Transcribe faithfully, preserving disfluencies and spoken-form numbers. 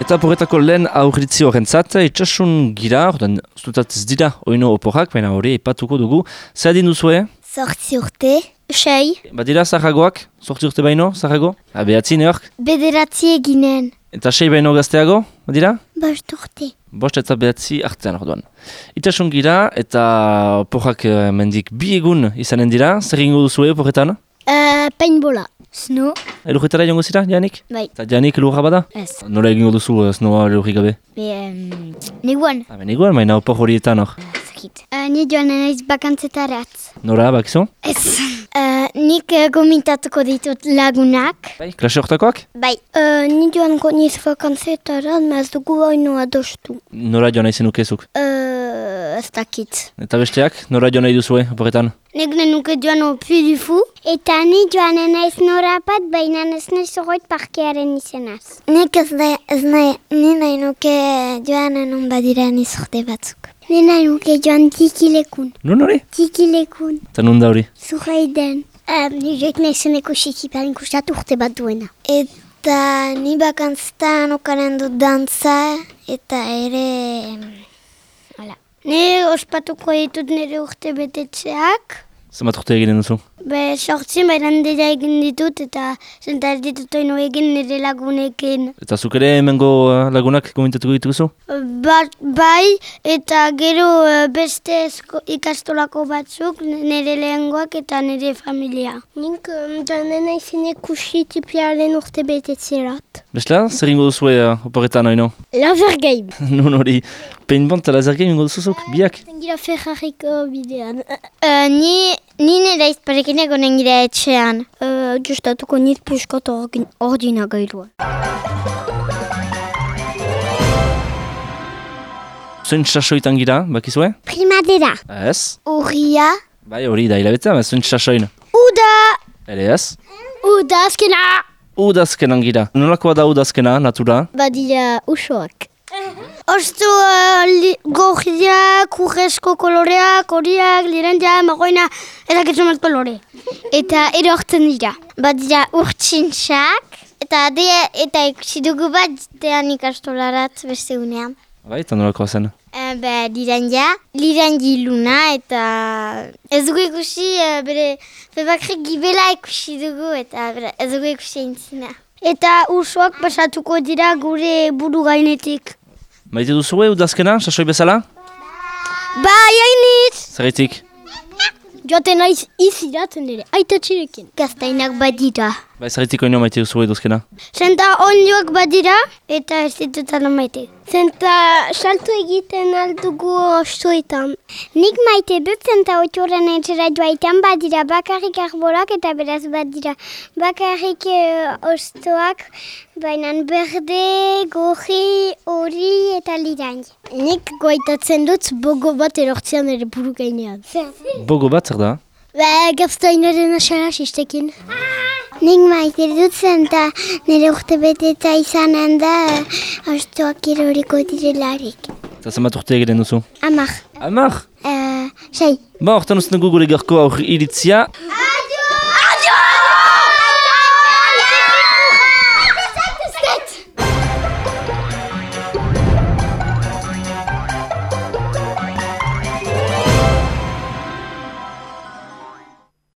Eta porretako lehen aurritzi horrentzat, itxasun gira, ordan, zutat ez dira oino oporrak, baina hori ipatuko dugu. Zer adin duzue? Zortzi urte, sei. Badira zahagoak? Zortzi urte baino, zahago? Ha, behatzi neork? Bederatzi eginen. Eta sei baino gazteago, badira? Bost urte. Bost eta behatzi artean orduan. Itxasun gira eta oporrak eh, mendik bi egun izanen dira, zer ingo duzue oporretan? Uh, paintballa. Snow. Elurretara jongo zira, Janik? Bai. Eta Janik elurra bada? Ez. Nola egingo duzu uh, snowa elurrik gabe? Be, um, neguan. Ha, ben eguan, maina opor horietan hor. Zakit. Uh, ni joan naiz bakantzetarat. Nora, bakizu? Ez. Uh, nik uh, gomintatuko ditut lagunak. Bai, klase hortakoak? Bai. Uh, ni joan niz bakantzetarat, maz dugu haino adostu. Nora joan nahi zenukezuk? Uh, ez dakit. Eta besteak, nora joan nahi duzue, oporretan? Nek nenuke joan opi dufu. Eta ni joan naiz norapat, baina ez nahi zoroit parkearen izenaz. Nek ez da, ez nahi, ni nahi nuke joan enon badira nizorte batzuk. Ni nahi nuke joan tikilekun. Nun hori? Tikilekun. Eta nun da hori? Zurraiden. Um, ni joik nahi zeneko xikiparin kustat urte bat duena. Eta ni bakantztan okaren dut dantza, eta ere... Hala. Ni ospatuko ditut nire urte betetxeak. Zenbat urte eginen duzu? Be, sortzi bairan dira egin ditut eta zentar ditut oino egin nire lagunekin. Eta zuk ere hemengo uh, lagunak komentatuko dituzu? Ba, bai, eta gero uh, beste esko, ikastolako batzuk, nire lehengoak eta nire familia. Nik um, joan naizene kusi tipiaren urte betetzerat. Bestela, zer ingo duzue uh, oporretan oino? Laser game. Nun hori, paintball eta laser game ingo duzuzuk, biak? Gira Ferrariko bidean. Uh, ni, ni nire izparekin egonen gira etxean. Uh, Justatuko nit puskot ordina gailua. Zuen txasoitan gira, bakizue? Primadera. Ez? Urria. Bai, hori da hilabetea, ba, zuen txasoin. Uda. Ere ez? Uda azkena. Udazkenan gira. Nolakoa da udazkena, natura? Badira usoak. Osto uh, gorriak, urrezko koloreak, horiak, lirandia, magoina, eta ketzumat kolore. Eta erortzen dira. Badira urtsintxak, eta de, eta ikusi dugu bat dean ikastolarat beste unean. Bai, eta nolakoa zen? Uh, be, lirandia, lirandi luna, eta ez dugu ikusi, uh, bere, bebakrik gibela ikusi dugu, eta bere, ez dugu ikusi entzina. Eta usoak pasatuko dira gure buru gainetik. Maite duzue udazkena, sasoi bezala? Bai, hainitz! Zerretik? Joaten naiz iziratzen ere, aitatxirekin. Gaztainak badira. Bai, zerretik oino maite duzue udazkena? Zenta ondioak badira, eta ez ditutan maite. Zenta salto egiten aldugu ostoetan. Nik maite dut, zenta oituren etxera joaitan badira bakarrik arbolak eta beraz badira bakarrik uh, ostoak, baina berde, gorri, hori eta lirain. Nik goaitatzen dut bogo bat erortzean ere buru gainean. Bogo bat zer da? Ba, gaztainaren asara sistekin. Nik maite dut zenta nire urte beteta izanen da ostoak eroriko direlarik. Eta zenbat urte egiten duzu? Amak. Amak? Uh, sei. Ba, hortan usten dugu gure garko aurri iritzia.